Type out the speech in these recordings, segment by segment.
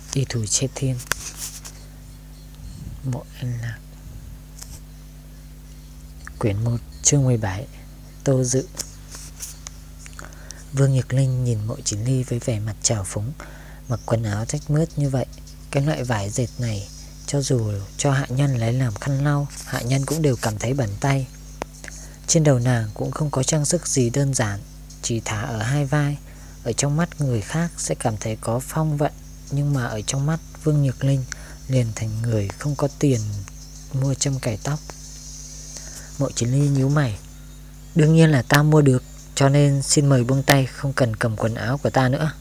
Đi thù chết thiên. Mộ Anh Lạc. Quyển 1 chương 17. Tô Dự. Vương Nhược Linh nhìn Mộ Chiến Ly với vẻ mặt trào phúng. Mặc quần áo rách mướt như vậy, cái loại vải dệt này cho dù cho hạ nhân lấy làm khăn lau, hạ nhân cũng đều cảm thấy bẩn tay. Trên đầu nàng cũng không có trang sức gì đơn giản, chỉ thả ở hai vai. Ở trong mắt người khác sẽ cảm thấy có phong vận, nhưng mà ở trong mắt Vương Nhược Linh liền thành người không có tiền mua châm cài tóc. Mộ Chiến Ly nhíu mày. Đương nhiên là ta mua được, cho nên xin mời buông tay, không cần cầm quần áo của ta nữa.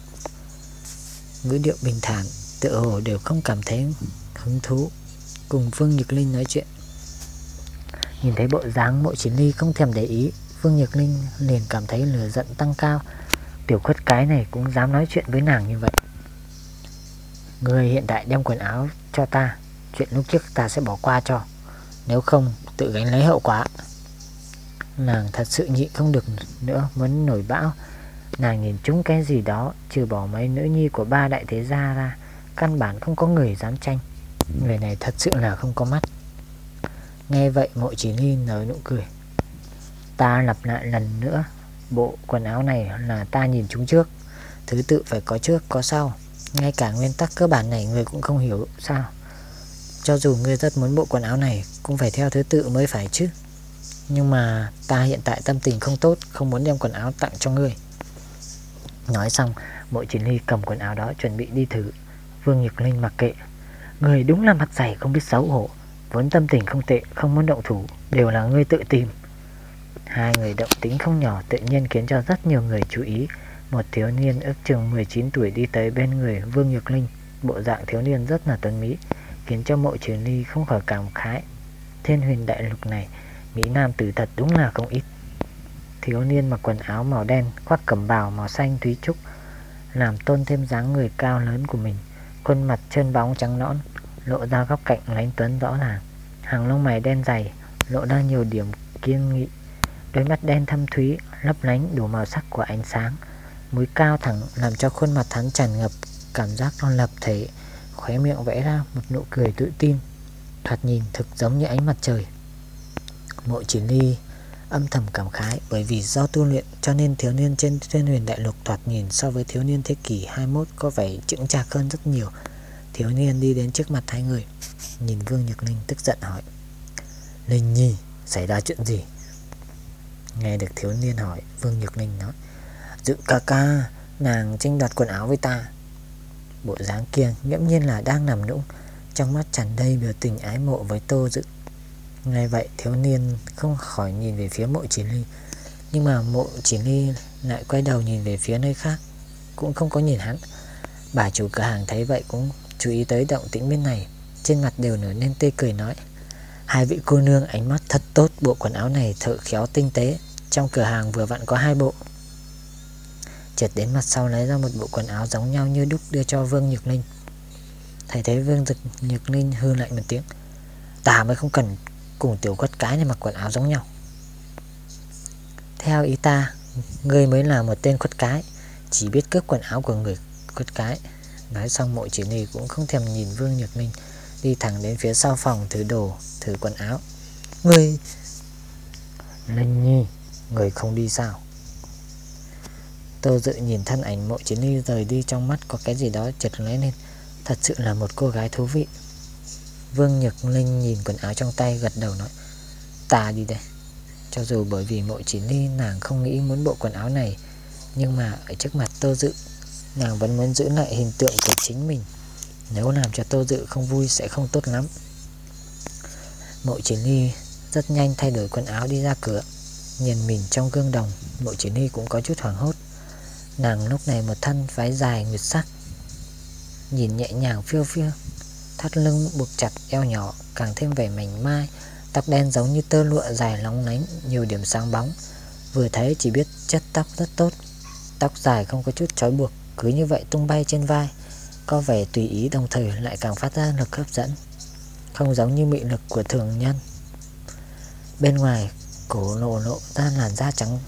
Ngữ điệu bình thản, tựa hồ đều không cảm thấy hứng thú cùng Vương Nhược Linh nói chuyện. Nhìn thấy bộ dáng Mộ Chiến Ly không thèm để ý, Vương Nhược Linh liền cảm thấy lửa giận tăng cao. Tiểu khuất cái này cũng dám nói chuyện với nàng như vậy. Người hiện tại đem quần áo cho ta, chuyện lúc trước ta sẽ bỏ qua cho, nếu không tự gánh lấy hậu quả. Nàng thật sự nhịn không được nữa, muốn nổi bão. Nàng nhìn trúng cái gì đó, trừ bỏ mấy nữ nhi của ba đại thế gia ra, căn bản không có người dám tranh. Người này thật sự là không có mắt. Nghe vậy Mộ Chiến Ly nở nụ cười. Ta lặp lại lần nữa, bộ quần áo này là ta nhìn chúng trước, thứ tự phải có trước có sau. Ngay cả nguyên tắc cơ bản này người cũng không hiểu sao? Cho dù ngươi rất muốn bộ quần áo này, cũng phải theo thứ tự mới phải chứ. Nhưng mà ta hiện tại tâm tình không tốt, không muốn đem quần áo tặng cho ngươi. Nói xong, Mộ Chiến Ly cầm quần áo đó chuẩn bị đi thử. Vương Nhược Linh mặc kệ. Người đúng là mặt dày không biết xấu hổ. Vốn tâm tình không tệ, không muốn động thủ, đều là ngươi tự tìm. Hai người động tính không nhỏ tự nhiên khiến cho rất nhiều người chú ý. Một thiếu niên ước chừng 19 tuổi đi tới bên người Vương Nhược Linh. Bộ dạng thiếu niên rất là tuấn mỹ, khiến cho Mộ Chiến Ly không khỏi cảm khái. Thiên Huyền đại lục này, mỹ nam tử thật đúng là không ít. Thiếu niên mặc quần áo màu đen, khoác cẩm bào màu xanh thúy trúc, làm tôn thêm dáng người cao lớn của mình. Khuôn mặt trơn bóng trắng nõn, lộ ra góc cạnh lãnh tuấn rõ ràng. Hàng lông mày đen dày, lộ ra nhiều điểm kiên nghị. Đôi mắt đen thâm thúy, lấp lánh đủ màu sắc của ánh sáng. Mũi cao thẳng làm cho khuôn mặt hắn tràn ngập cảm giác non lập thể. Khóe miệng vẽ ra một nụ cười tự tin, thoạt nhìn thực giống như ánh mặt trời. Mộ Chiến Ly âm thầm cảm khái, bởi vì do tu luyện cho nên thiếu niên trên Thiên Huyền đại lục thoạt nhìn so với thiếu niên thế kỷ 21 có vẻ chững chạc hơn rất nhiều. Thiếu niên đi đến trước mặt hai người, nhìn Vương Nhược Linh tức giận hỏi. Linh nhi, xảy ra chuyện gì? Nghe được thiếu niên hỏi, Vương Nhược Linh nói. Dự ca ca, nàng tranh đoạt quần áo với ta. Bộ dáng kia nghiễm nhiên là đang nằm nũng, trong mắt tràn đầy biểu tình ái mộ với Tô Dự. Nghe vậy thiếu niên không khỏi nhìn về phía Mộ Chiến Ly, nhưng mà Mộ Chiến Ly lại quay đầu nhìn về phía nơi khác, cũng không có nhìn hắn. Bà chủ cửa hàng thấy vậy cũng chú ý tới động tĩnh bên này, trên mặt đều nở nên tươi cười nói. Hai vị cô nương ánh mắt thật tốt, bộ quần áo này thợ khéo tinh tế, trong cửa hàng vừa vặn có hai bộ. Chợt đến mặt sau lấy ra một bộ quần áo giống nhau như đúc đưa cho Vương Nhược Linh. Thấy thế Vương Nhược Linh hư lạnh một tiếng. Ta mới không cần cùng tiểu quất cái này mặc quần áo giống nhau. Theo ý ta, ngươi mới là một tên quất cái, chỉ biết cướp quần áo của người quất cái. Nói xong Mộ Chiến Ly cũng không thèm nhìn Vương Nhược Linh, đi thẳng đến phía sau phòng thử đồ, thử quần áo. Ngươi... Linh nhi, người không đi sao? Tô Dự nhìn thân ảnh Mộ Chiến Ly rời đi, trong mắt có cái gì đó chợt lóe lên. Thật sự là một cô gái thú vị. Vương Nhược Linh nhìn quần áo trong tay gật đầu nói. Ta đi đây. Cho dù bởi vì Mộ Chiến Ly nàng không nghĩ muốn bộ quần áo này, nhưng mà ở trước mặt Tô Dự, nàng vẫn muốn giữ lại hình tượng của chính mình. Nếu làm cho Tô Dự không vui sẽ không tốt lắm. Mộ Chiến Ly rất nhanh thay đổi quần áo đi ra cửa. Nhìn mình trong gương đồng, Mộ Chiến Ly cũng có chút hoảng hốt. Nàng lúc này một thân váy dài nguyệt sắc, nhìn nhẹ nhàng phiêu phiêu, thắt lưng buộc chặt eo nhỏ càng thêm vẻ mảnh mai. Tóc đen giống như tơ lụa dài lóng lánh, nhiều điểm sáng bóng. Vừa thấy chỉ biết chất tóc rất tốt. Tóc dài không có chút trói buộc, cứ như vậy tung bay trên vai, có vẻ tùy ý đồng thời lại càng phát ra lực hấp dẫn, không giống như mị lực của thường nhân. Bên ngoài cổ lộ ra làn da trắng,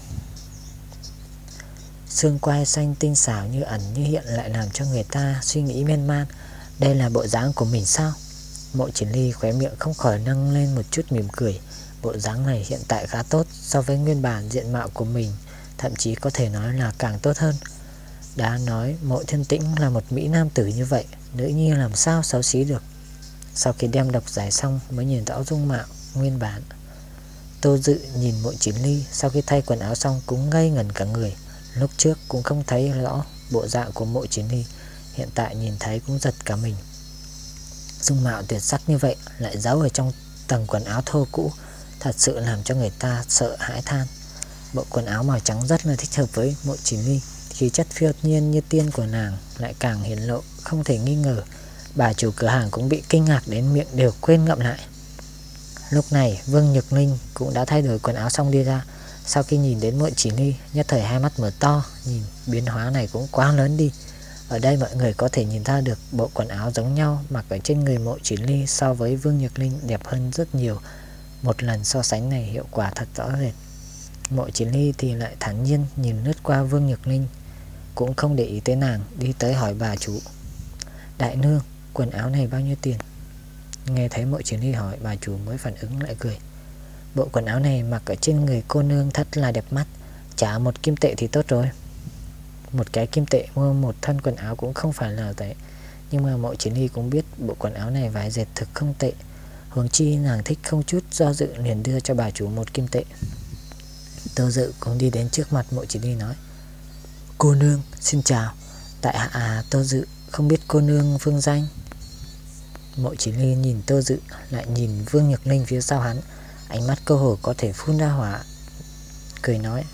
xương quai xanh tinh xảo như ẩn như hiện lại làm cho người ta suy nghĩ miên man. Đây là bộ dáng của mình sao? Mộ Triển Ly khóe miệng không khỏi nâng lên một chút mỉm cười. Bộ dáng này hiện tại khá tốt so với nguyên bản diện mạo của mình, thậm chí có thể nói là càng tốt hơn. Đã nói Mộ Thiên Tĩnh là một mỹ nam tử như vậy, nữ nhi làm sao xấu xí được. Sau khi đem độc giải xong mới nhìn rõ dung mạo nguyên bản. Tô Dự nhìn Mộ Triển Ly sau khi thay quần áo xong cũng ngây ngẩn cả người. Lúc trước cũng không thấy rõ bộ dạng của Mộ Triển Ly, hiện tại nhìn thấy cũng giật cả mình. Dung mạo tuyệt sắc như vậy lại giấu ở trong tầng quần áo thô cũ, thật sự làm cho người ta sợ hãi than. Bộ quần áo màu trắng rất là thích hợp với Mộ Triển Ly, khí chất phiêu nhiên như tiên của nàng lại càng hiển lộ không thể nghi ngờ. Bà chủ cửa hàng cũng bị kinh ngạc đến miệng đều quên ngậm lại. Lúc này Vương Nhược Linh cũng đã thay đổi quần áo xong đi ra. Sau khi nhìn đến Mộ Triển Ly, nhất thời hai mắt mở to, nhìn biến hóa này cũng quá lớn đi. Ở đây mọi người có thể nhìn ra được bộ quần áo giống nhau mặc ở trên người Mộ Triển Ly so với Vương Nhược Linh đẹp hơn rất nhiều. Một lần so sánh này hiệu quả thật rõ rệt. Mộ Triển Ly thì lại thản nhiên nhìn lướt qua Vương Nhược Linh, cũng không để ý tới nàng, đi tới hỏi bà chủ: Đại nương, quần áo này bao nhiêu tiền? Nghe thấy Mộ Triển Ly hỏi, bà chủ mới phản ứng lại cười. Bộ quần áo này mặc ở trên người cô nương thật là đẹp mắt, trả 1 kim tệ thì tốt rồi. 1 cái kim tệ mua một thân quần áo cũng không phải là tệ, nhưng mà Mộ Triển Ly cũng biết bộ quần áo này vải dệt thực không tệ. Huống chi nàng thích không chút do dự liền đưa cho bà chủ 1 kim tệ. Tô Dự cũng đi đến trước mặt Mộ Triển Ly nói: Cô nương xin chào, tại hạ Tô Dự, không biết cô nương phương danh. Mộ Triển Ly nhìn Tô Dự lại nhìn Vương Nhược Linh phía sau hắn, ánh mắt cơ hồ có thể phun ra hỏa, cười nói: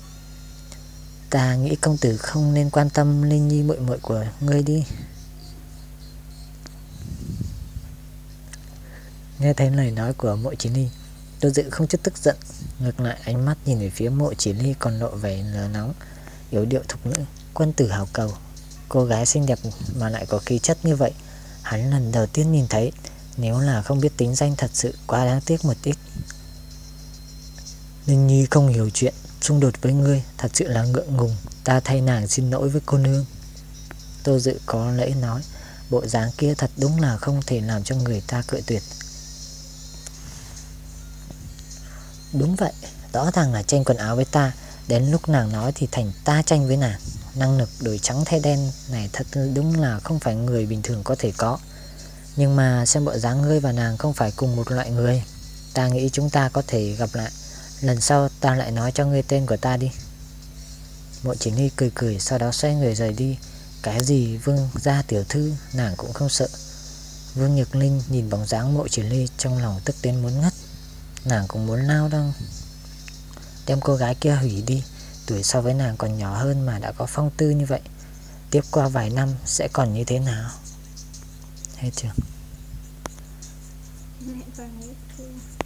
Ta nghĩ công tử không nên quan tâm Linh Nhi muội muội của ngươi đi. Nghe thấy lời nói của Mộ Triển Ly, Tô Dự không chút tức giận, ngược lại ánh mắt nhìn về phía Mộ Triển Ly còn lộ vẻ lửa nóng, yếu điệu thục nữ: Quân tử hảo cầu, cô gái xinh đẹp mà lại có khí chất như vậy, hắn lần đầu tiên nhìn thấy. Nếu là không biết tính danh thật sự quá đáng tiếc một ít. Linh Nhi không hiểu chuyện, xung đột với ngươi thật sự là ngượng ngùng, ta thay nàng xin lỗi với cô nương. Tô Dự có lễ nói, bộ dáng kia thật đúng là không thể làm cho người ta cự tuyệt. Đúng vậy, rõ ràng là tranh quần áo với ta, đến lúc nàng nói thì thành ta tranh với nàng. Năng lực đổi trắng thay đen này thật đúng là không phải người bình thường có thể có. Nhưng mà xem bộ dáng ngươi và nàng không phải cùng một loại người, ta nghĩ chúng ta có thể gặp lại. Lần sau ta lại nói cho ngươi tên của ta đi. Mộ Triển Ly cười cười, sau đó xoay người rời đi. Cái gì Vương gia tiểu thư nàng cũng không sợ. Vương Nhược Linh nhìn bóng dáng Mộ Triển Ly trong lòng tức đến muốn ngất. Nàng cũng muốn lao đâu, đem cô gái kia hủy đi. Tuổi so với nàng còn nhỏ hơn mà đã có phong tư như vậy, tiếp qua vài năm sẽ còn như thế nào? Hết chưa?